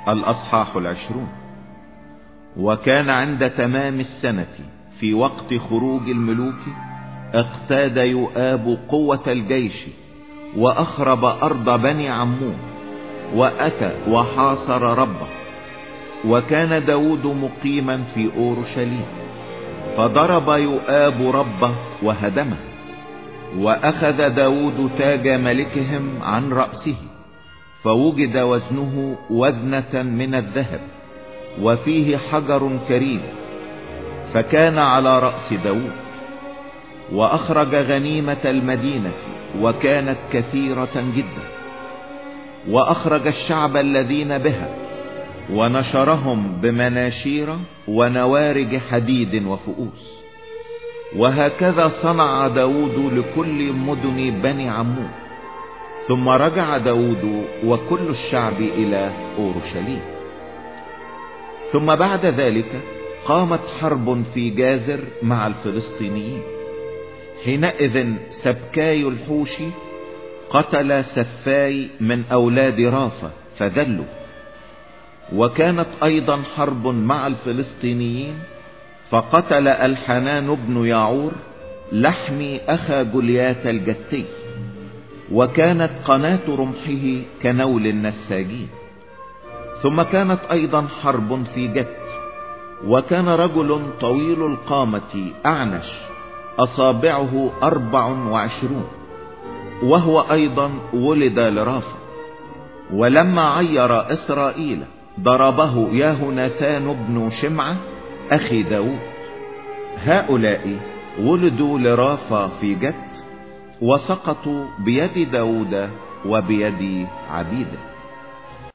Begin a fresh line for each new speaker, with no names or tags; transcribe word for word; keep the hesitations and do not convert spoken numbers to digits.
الأصحاح العشرون. وكان عند تمام السنة في وقت خروج الملوك اقتاد يؤاب قوة الجيش واخرب ارض بني عمون واتى وحاصر ربه. وكان داود مقيما في اورشليم، فضرب يؤاب ربه وهدمه. واخذ داود تاج ملكهم عن رأسه، فوجد وزنه وزنة من الذهب وفيه حجر كريم، فكان على رأس داود. واخرج غنيمة المدينة وكانت كثيرة جدا، واخرج الشعب الذين بها ونشرهم بمناشير ونوارج حديد وفؤوس. وهكذا صنع داود لكل مدن بني عمون. ثم رجع داود وكل الشعب الى اورشليم. ثم بعد ذلك قامت حرب في جازر مع الفلسطينيين. حينئذ سبكاي الحوشي قتل سفاي من اولاد رافة فذلوا. وكانت ايضا حرب مع الفلسطينيين، فقتل الحنان بن يعور لحمي اخا جوليات الجتي، وكانت قناة رمحه كنول النساجين. ثم كانت ايضا حرب في جت، وكان رجل طويل القامة اعنش اصابعه اربع وعشرون، وهو ايضا ولد لرافة. ولما عير اسرائيل ضربه يهوناثان بن شمعة اخي داود. هؤلاء ولدوا لرافة في جت، وسقطوا بيد داود وبيد عبيده.